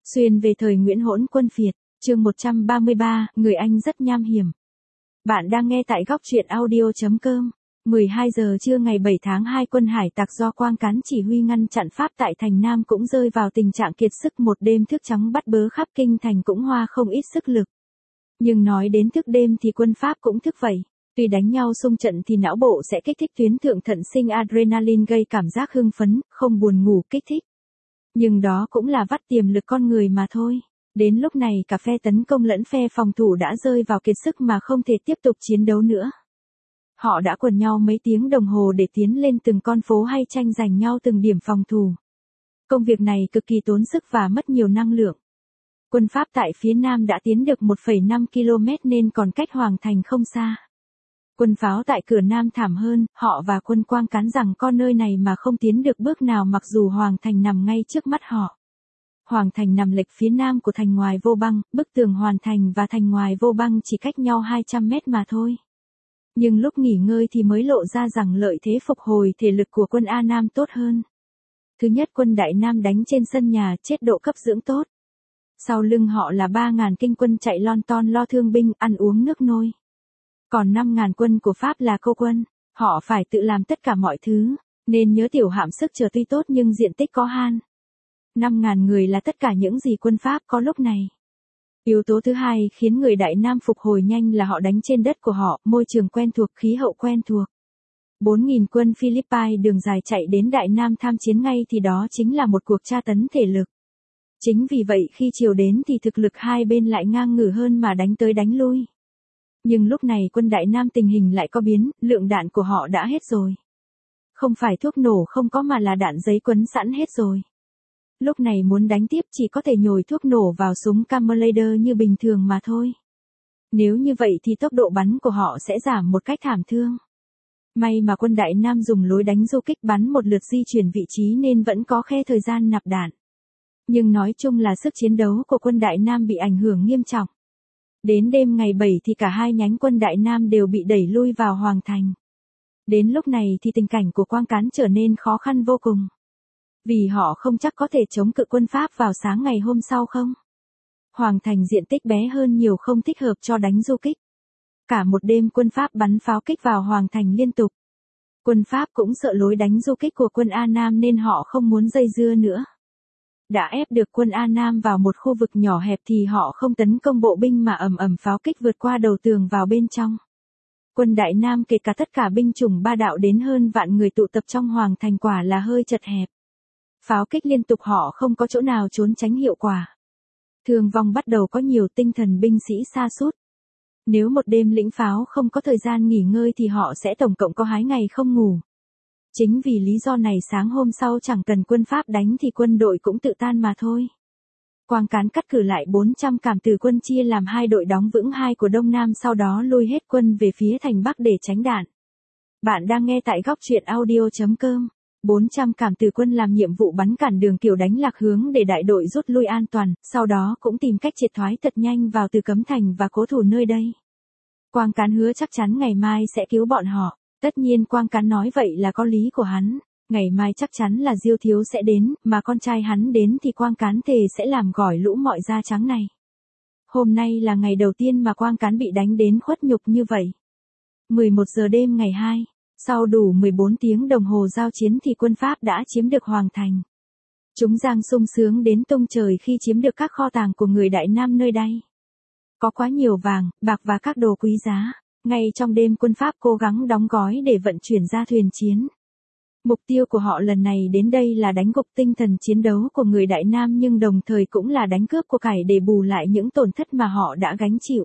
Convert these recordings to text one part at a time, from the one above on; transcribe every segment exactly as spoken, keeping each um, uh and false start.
Xuyên về thời Nguyễn Hỗn Quân Phiệt, chương một trăm ba mươi ba, người Anh rất nham hiểm. Bạn đang nghe tại góc truyện audio chấm com. mười hai giờ trưa ngày bảy tháng hai, quân hải tặc do Quang Cán chỉ huy ngăn chặn Pháp tại thành Nam cũng rơi vào tình trạng kiệt sức, một đêm thức trắng bắt bớ khắp kinh thành cũng hoa không ít sức lực. Nhưng nói đến thức đêm thì quân Pháp cũng thức vậy. Tuy đánh nhau xung trận thì não bộ sẽ kích thích tuyến thượng thận sinh adrenaline gây cảm giác hưng phấn, không buồn ngủ kích thích. Nhưng đó cũng là vắt tiềm lực con người mà thôi. Đến lúc này cả phe tấn công lẫn phe phòng thủ đã rơi vào kiệt sức mà không thể tiếp tục chiến đấu nữa. Họ đã quần nhau mấy tiếng đồng hồ để tiến lên từng con phố hay tranh giành nhau từng điểm phòng thủ. Công việc này cực kỳ tốn sức và mất nhiều năng lượng. Quân Pháp tại phía Nam đã tiến được một phẩy năm ki lô mét nên còn cách Hoàng Thành không xa. Quân Pháo tại cửa Nam thảm hơn, họ và quân Quang Cán rằng con nơi này mà không tiến được bước nào mặc dù Hoàng Thành nằm ngay trước mắt họ. Hoàng Thành nằm lệch phía nam của thành Ngoài Vô Băng, bức tường Hoàn Thành và thành Ngoài Vô Băng chỉ cách nhau hai trăm mét mà thôi. Nhưng lúc nghỉ ngơi thì mới lộ ra rằng lợi thế phục hồi thể lực của quân A Nam tốt hơn. Thứ nhất, quân Đại Nam đánh trên sân nhà chết độ cấp dưỡng tốt. Sau lưng họ là ba nghìn kinh quân chạy lon ton lo thương binh, ăn uống nước nôi. Còn năm nghìn quân của Pháp là cô quân, họ phải tự làm tất cả mọi thứ, nên nhớ tiểu hạm sức chở tuy tốt nhưng diện tích có han. năm nghìn người là tất cả những gì quân Pháp có lúc này. Yếu tố thứ hai khiến người Đại Nam phục hồi nhanh là họ đánh trên đất của họ, môi trường quen thuộc, khí hậu quen thuộc. bốn nghìn quân Philippines đường dài chạy đến Đại Nam tham chiến ngay thì đó chính là một cuộc tra tấn thể lực. Chính vì vậy khi chiều đến thì thực lực hai bên lại ngang ngửa hơn mà đánh tới đánh lui. Nhưng lúc này quân Đại Nam tình hình lại có biến, lượng đạn của họ đã hết rồi. Không phải thuốc nổ không có mà là đạn giấy quấn sẵn hết rồi. Lúc này muốn đánh tiếp chỉ có thể nhồi thuốc nổ vào súng Camerlader như bình thường mà thôi. Nếu như vậy thì tốc độ bắn của họ sẽ giảm một cách thảm thương. May mà quân Đại Nam dùng lối đánh du kích bắn một lượt di chuyển vị trí nên vẫn có khe thời gian nạp đạn. Nhưng nói chung là sức chiến đấu của quân Đại Nam bị ảnh hưởng nghiêm trọng. Đến đêm ngày bảy thì cả hai nhánh quân Đại Nam đều bị đẩy lui vào Hoàng Thành. Đến lúc này thì tình cảnh của Quang Cán trở nên khó khăn vô cùng. Vì họ không chắc có thể chống cự quân Pháp vào sáng ngày hôm sau không. Hoàng Thành diện tích bé hơn nhiều không thích hợp cho đánh du kích. Cả một đêm quân Pháp bắn pháo kích vào Hoàng Thành liên tục. Quân Pháp cũng sợ lối đánh du kích của quân A Nam nên họ không muốn dây dưa nữa. Đã ép được quân A Nam vào một khu vực nhỏ hẹp thì họ không tấn công bộ binh mà ầm ầm pháo kích vượt qua đầu tường vào bên trong. Quân Đại Nam kể cả tất cả binh chủng ba đạo đến hơn vạn người tụ tập trong Hoàng Thành quả là hơi chật hẹp. Pháo kích liên tục họ không có chỗ nào trốn tránh hiệu quả. Thương vong bắt đầu có nhiều, tinh thần binh sĩ sa sút. Nếu một đêm lĩnh pháo không có thời gian nghỉ ngơi thì họ sẽ tổng cộng có hai ngày không ngủ. Chính vì lý do này sáng hôm sau chẳng cần quân Pháp đánh thì quân đội cũng tự tan mà thôi. Quang Cán cắt cử lại bốn trăm cảm tử quân chia làm hai đội đóng vững hai của Đông Nam, sau đó lui hết quân về phía thành Bắc để tránh đạn. Bạn đang nghe tại góc truyện audio chấm com. bốn trăm cảm tử quân làm nhiệm vụ bắn cản đường kiểu đánh lạc hướng để đại đội rút lui an toàn, sau đó cũng tìm cách triệt thoái thật nhanh vào từ Cấm Thành và cố thủ nơi đây. Quang Cán hứa chắc chắn ngày mai sẽ cứu bọn họ. Tất nhiên Quang Cán nói vậy là có lý của hắn. Ngày mai chắc chắn là Diêu Thiếu sẽ đến, mà con trai hắn đến thì Quang Cán thề sẽ làm gỏi lũ mọi da trắng này. Hôm nay là ngày đầu tiên mà Quang Cán bị đánh đến khuất nhục như vậy. mười một giờ đêm ngày hai, sau đủ mười bốn tiếng đồng hồ giao chiến thì quân Pháp đã chiếm được Hoàng Thành. Chúng giang sung sướng đến tung trời khi chiếm được các kho tàng của người Đại Nam nơi đây. Có quá nhiều vàng, bạc và các đồ quý giá. Ngay trong đêm quân Pháp cố gắng đóng gói để vận chuyển ra thuyền chiến. Mục tiêu của họ lần này đến đây là đánh gục tinh thần chiến đấu của người Đại Nam nhưng đồng thời cũng là đánh cướp của cải để bù lại những tổn thất mà họ đã gánh chịu.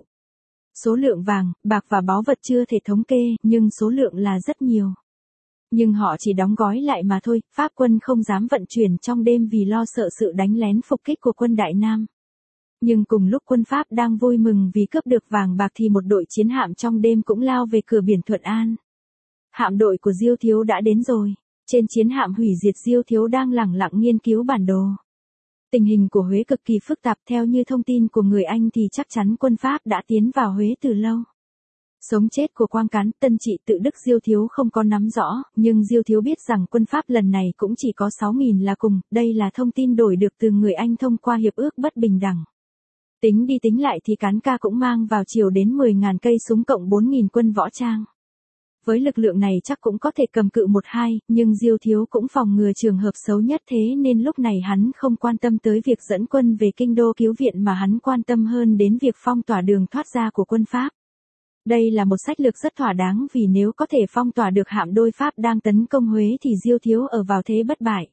Số lượng vàng, bạc và báu vật chưa thể thống kê, nhưng số lượng là rất nhiều. Nhưng họ chỉ đóng gói lại mà thôi, Pháp quân không dám vận chuyển trong đêm vì lo sợ sự đánh lén phục kích của quân Đại Nam. Nhưng cùng lúc quân Pháp đang vui mừng vì cướp được vàng bạc thì một đội chiến hạm trong đêm cũng lao về cửa biển Thuận An. Hạm đội của Diêu Thiếu đã đến rồi. Trên chiến hạm hủy diệt Diêu Thiếu đang lẳng lặng nghiên cứu bản đồ. Tình hình của Huế cực kỳ phức tạp, theo như thông tin của người Anh thì chắc chắn quân Pháp đã tiến vào Huế từ lâu. Sống chết của Quang Cán, Tân Trị tự Đức Diêu Thiếu không có nắm rõ, nhưng Diêu Thiếu biết rằng quân Pháp lần này cũng chỉ có sáu nghìn là cùng, đây là thông tin đổi được từ người Anh thông qua hiệp ước bất bình đẳng. Tính đi tính lại thì Cán ca cũng mang vào chiều đến mười nghìn cây súng cộng bốn nghìn quân võ trang. Với lực lượng này chắc cũng có thể cầm cự một hai, nhưng Diêu Thiếu cũng phòng ngừa trường hợp xấu nhất, thế nên lúc này hắn không quan tâm tới việc dẫn quân về kinh đô cứu viện mà hắn quan tâm hơn đến việc phong tỏa đường thoát ra của quân Pháp. Đây là một sách lược rất thỏa đáng vì nếu có thể phong tỏa được hạm đôi Pháp đang tấn công Huế thì Diêu Thiếu ở vào thế bất bại.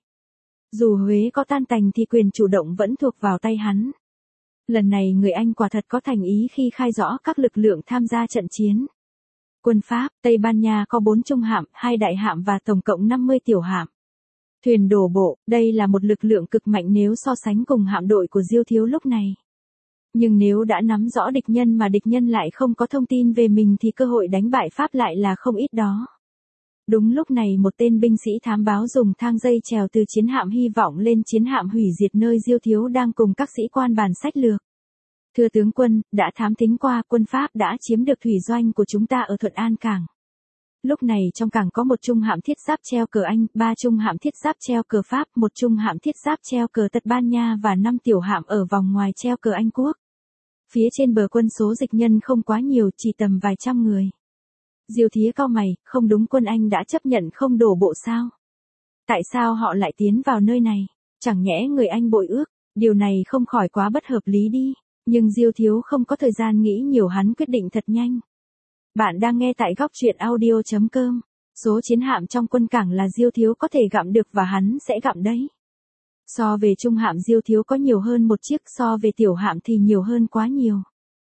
Dù Huế có tan tành thì quyền chủ động vẫn thuộc vào tay hắn. Lần này người Anh quả thật có thành ý khi khai rõ các lực lượng tham gia trận chiến. Quân Pháp, Tây Ban Nha có bốn trung hạm, hai đại hạm và tổng cộng năm mươi tiểu hạm. Thuyền đổ bộ, đây là một lực lượng cực mạnh nếu so sánh cùng hạm đội của Diêu Thiếu lúc này. Nhưng nếu đã nắm rõ địch nhân mà địch nhân lại không có thông tin về mình thì cơ hội đánh bại Pháp lại là không ít đó. Đúng lúc này một tên binh sĩ thám báo dùng thang dây trèo từ chiến hạm hy vọng lên chiến hạm hủy diệt nơi Diêu Thiếu đang cùng các sĩ quan bàn sách lược. Thưa tướng quân, đã thám thính qua quân Pháp đã chiếm được thủy doanh của chúng ta ở Thuận An Cảng. Lúc này trong cảng có một trung hạm thiết giáp treo cờ Anh, ba trung hạm thiết giáp treo cờ Pháp, một trung hạm thiết giáp treo cờ Tây Ban Nha và năm tiểu hạm ở vòng ngoài treo cờ Anh Quốc. Phía trên bờ quân số dịch nhân không quá nhiều, chỉ tầm vài trăm người. Diêu Thía cau mày, không đúng, quân Anh đã chấp nhận không đổ bộ sao? Tại sao họ lại tiến vào nơi này? Chẳng nhẽ người Anh bội ước, điều này không khỏi quá bất hợp lý đi. Nhưng Diêu Thiếu không có thời gian nghĩ nhiều, hắn quyết định thật nhanh. Bạn đang nghe tại góc truyện audio chấm com. Số chiến hạm trong quân cảng là Diêu Thiếu có thể gặm được và hắn sẽ gặm đấy. So về trung hạm Diêu Thiếu có nhiều hơn một chiếc, so về tiểu hạm thì nhiều hơn quá nhiều.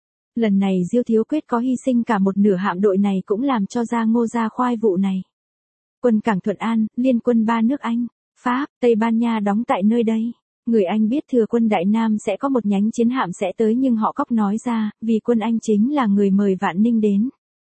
Lần này Diêu Thiếu quyết có hy sinh cả một nửa hạm đội này cũng làm cho ra ngô ra khoai vụ này. Quân cảng Thuận An, liên quân ba nước Anh, Pháp, Tây Ban Nha đóng tại nơi đây. Người Anh biết thừa quân Đại Nam sẽ có một nhánh chiến hạm sẽ tới nhưng họ cóc nói ra, vì quân Anh chính là người mời Vạn Ninh đến.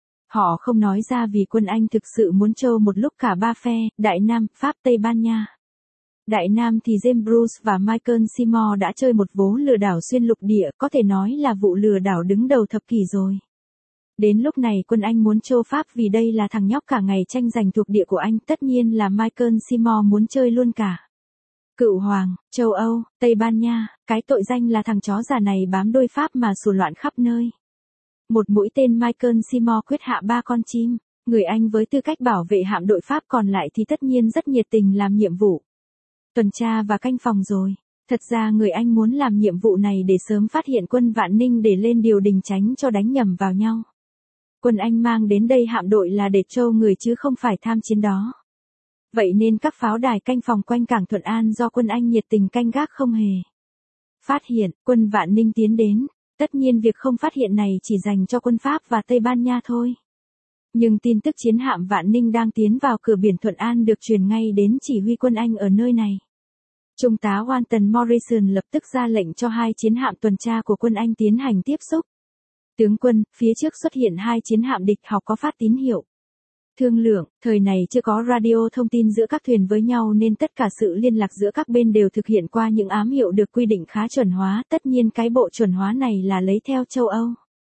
Họ không nói ra vì quân Anh thực sự muốn trâu một lúc cả ba phe, Đại Nam, Pháp, Tây Ban Nha. Đại Nam thì James Bruce và Michael Seymour đã chơi một vố lừa đảo xuyên lục địa, có thể nói là vụ lừa đảo đứng đầu thập kỷ rồi. Đến lúc này quân Anh muốn trâu Pháp vì đây là thằng nhóc cả ngày tranh giành thuộc địa của Anh, tất nhiên là Michael Seymour muốn chơi luôn cả. Cựu Hoàng, châu Âu, Tây Ban Nha, cái tội danh là thằng chó già này bám đôi Pháp mà sủa loạn khắp nơi. Một mũi tên Michael Seymour quyết hạ ba con chim, người Anh với tư cách bảo vệ hạm đội Pháp còn lại thì tất nhiên rất nhiệt tình làm nhiệm vụ. Tuần tra và canh phòng rồi. Thật ra người Anh muốn làm nhiệm vụ này để sớm phát hiện quân Vạn Ninh để lên điều đình tránh cho đánh nhầm vào nhau. Quân Anh mang đến đây hạm đội là để trâu người chứ không phải tham chiến đó. Vậy nên các pháo đài canh phòng quanh cảng Thuận An do quân Anh nhiệt tình canh gác không hề phát hiện quân Vạn Ninh tiến đến. Tất nhiên việc không phát hiện này chỉ dành cho quân Pháp và Tây Ban Nha thôi. Nhưng tin tức chiến hạm Vạn Ninh đang tiến vào cửa biển Thuận An được truyền ngay đến chỉ huy quân Anh ở nơi này. Trung tá Walton Morrison lập tức ra lệnh cho hai chiến hạm tuần tra của quân Anh tiến hành tiếp xúc. Tướng quân, phía trước xuất hiện hai chiến hạm địch, học có phát tín hiệu. Thương lượng, thời này chưa có radio thông tin giữa các thuyền với nhau nên tất cả sự liên lạc giữa các bên đều thực hiện qua những ám hiệu được quy định khá chuẩn hóa, tất nhiên cái bộ chuẩn hóa này là lấy theo châu Âu.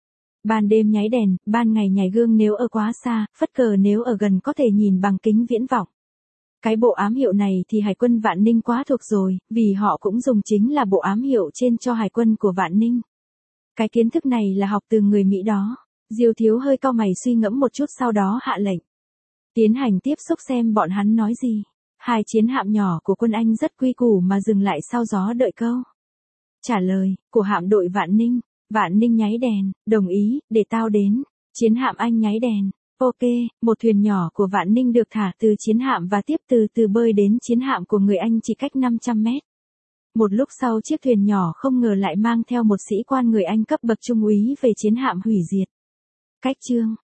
Ban đêm nháy đèn, ban ngày nhảy gương nếu ở quá xa, phất cờ nếu ở gần có thể nhìn bằng kính viễn vọng. Cái bộ ám hiệu này thì Hải quân Vạn Ninh quá thuộc rồi, vì họ cũng dùng chính là bộ ám hiệu trên cho Hải quân của Vạn Ninh. Cái kiến thức này là học từ người Mỹ đó. Diêu Thiếu hơi cau mày suy ngẫm một chút sau đó hạ lệnh. Tiến hành tiếp xúc xem bọn hắn nói gì. Hai chiến hạm nhỏ của quân Anh rất quy củ mà dừng lại sau gió đợi câu trả lời của hạm đội Vạn Ninh. Vạn Ninh nháy đèn, đồng ý, để tao đến. Chiến hạm Anh nháy đèn. Ok, một thuyền nhỏ của Vạn Ninh được thả từ chiến hạm và tiếp từ từ bơi đến chiến hạm của người Anh chỉ cách năm trăm mét. Một lúc sau chiếc thuyền nhỏ không ngờ lại mang theo một sĩ quan người Anh cấp bậc trung úy về chiến hạm hủy diệt. Cách chương